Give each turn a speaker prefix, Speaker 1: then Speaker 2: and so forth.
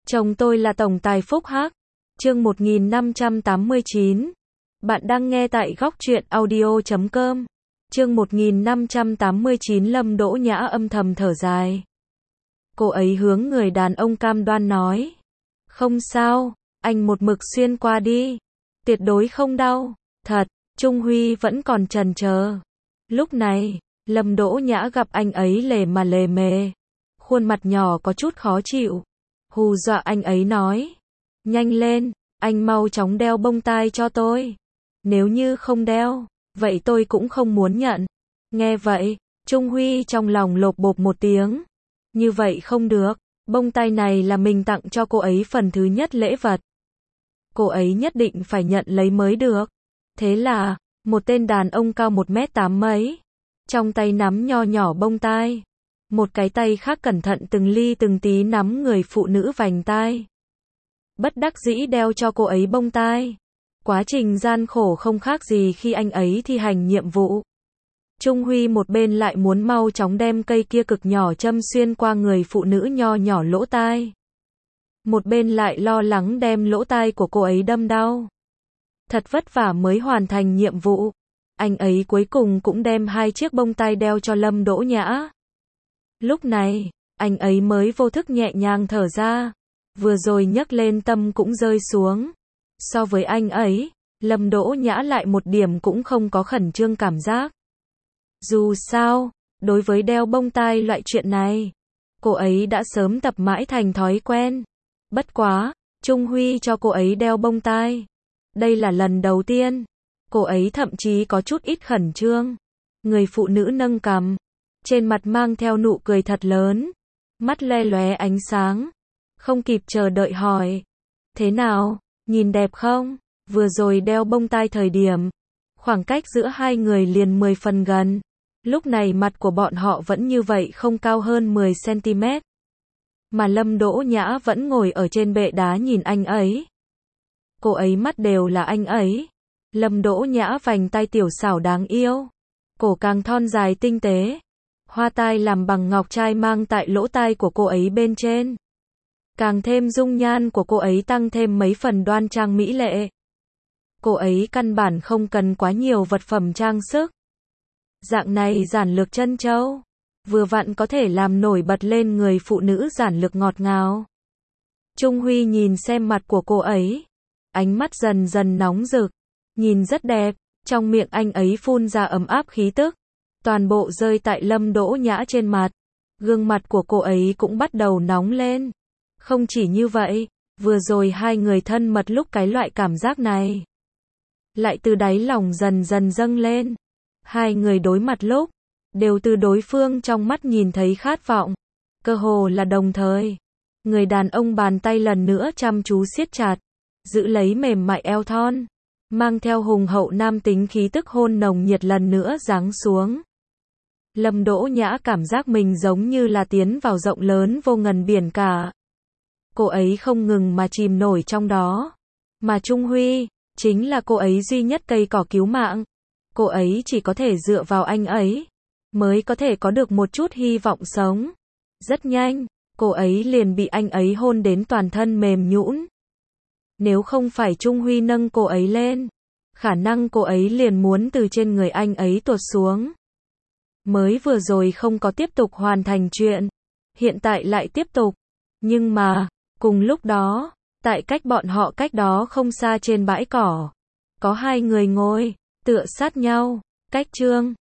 Speaker 1: Chồng tôi là tổng tài Phúc Hắc. Chương 1589. Bạn đang nghe tại góc truyện audio.com. Chương 1589. Lâm Đỗ Nhã âm thầm thở dài. Cô ấy hướng người đàn ông cam đoan nói. Không sao, anh một mực xuyên qua đi. Tuyệt đối không đau. Thật, Trung Huy vẫn còn chần chờ. Lúc này, Lâm Đỗ Nhã gặp anh ấy lề mà lề mề. Khuôn mặt nhỏ có chút khó chịu. Hù dọa anh ấy nói. Nhanh lên, anh mau chóng đeo bông tai cho tôi. Nếu như không đeo, vậy tôi cũng không muốn nhận. Nghe vậy, Trung Huy trong lòng lộp bộp một tiếng. Như vậy không được, bông tai này là mình tặng cho cô ấy phần thứ nhất lễ vật. Cô ấy nhất định phải nhận lấy mới được. Thế là, một tên đàn ông cao 1m8 mấy. Trong tay nắm nho nhỏ bông tai. Một cái tay khác cẩn thận từng ly từng tí nắm người phụ nữ vành tai. Bất đắc dĩ đeo cho cô ấy bông tai. Quá trình gian khổ không khác gì khi anh ấy thi hành nhiệm vụ. Trung Huy một bên lại muốn mau chóng đem cây kia cực nhỏ châm xuyên qua người phụ nữ nho nhỏ lỗ tai. Một bên lại lo lắng đem lỗ tai của cô ấy đâm đau. Thật vất vả mới hoàn thành nhiệm vụ. Anh ấy cuối cùng cũng đem 2 chiếc bông tai đeo cho Lâm Đỗ Nhã. Lúc này, anh ấy mới vô thức nhẹ nhàng thở ra. Vừa rồi nhấc lên tâm cũng rơi xuống. So với anh ấy, Lâm Đỗ Nhã lại một điểm cũng không có khẩn trương cảm giác. Dù sao, đối với đeo bông tai loại chuyện này, cô ấy đã sớm tập mãi thành thói quen. Bất quá, Trung Huy cho cô ấy đeo bông tai. Đây là lần đầu tiên. Cô ấy thậm chí có chút ít khẩn trương. Người phụ nữ nâng cằm. Trên mặt mang theo nụ cười thật lớn. Mắt le lóe ánh sáng. Không kịp chờ đợi hỏi. Thế nào, nhìn đẹp không? Vừa rồi đeo bông tai thời điểm. Khoảng cách giữa hai người liền 10 phần gần. Lúc này mặt của bọn họ vẫn như vậy không cao hơn 10cm. Mà Lâm Đỗ Nhã vẫn ngồi ở trên bệ đá nhìn anh ấy. Cô ấy mắt đều là anh ấy. Lâm Đỗ Nhã vành tai tiểu xảo đáng yêu. Cổ càng thon dài tinh tế. Hoa tai làm bằng ngọc trai mang tại lỗ tai của cô ấy bên trên. Càng thêm dung nhan của cô ấy tăng thêm mấy phần đoan trang mỹ lệ. Cô ấy căn bản không cần quá nhiều vật phẩm trang sức. Dạng này giản lược trân châu. Vừa vặn có thể làm nổi bật lên người phụ nữ giản lược ngọt ngào. Trung Huy nhìn xem mặt của cô ấy. Ánh mắt dần dần nóng rực. Nhìn rất đẹp. Trong miệng anh ấy phun ra ấm áp khí tức. Toàn bộ rơi tại Lâm Đỗ Nhã trên mặt. Gương mặt của cô ấy cũng bắt đầu nóng lên. Không chỉ như vậy, vừa rồi hai người thân mật lúc cái loại cảm giác này. Lại từ đáy lòng dần dần dâng lên. Hai người đối mặt lúc, đều từ đối phương trong mắt nhìn thấy khát vọng. Cơ hồ là đồng thời. Người đàn ông bàn tay lần nữa chăm chú siết chặt. Giữ lấy mềm mại eo thon. Mang theo hùng hậu nam tính khí tức hôn nồng nhiệt lần nữa giáng xuống. Lâm Đỗ Nhã cảm giác mình giống như là tiến vào rộng lớn vô ngần biển cả. Cô ấy không ngừng mà chìm nổi trong đó. Mà Trung Huy, chính là cô ấy duy nhất cây cỏ cứu mạng. Cô ấy chỉ có thể dựa vào anh ấy, mới có thể có được một chút hy vọng sống. Rất nhanh, cô ấy liền bị anh ấy hôn đến toàn thân mềm nhũn. Nếu không phải Trung Huy nâng cô ấy lên, khả năng cô ấy liền muốn từ trên người anh ấy tuột xuống. Mới vừa rồi không có tiếp tục hoàn thành chuyện, hiện tại lại tiếp tục. Nhưng mà, cùng lúc đó, tại cách bọn họ cách đó không xa trên bãi cỏ, có hai người ngồi, tựa sát nhau, cách chương.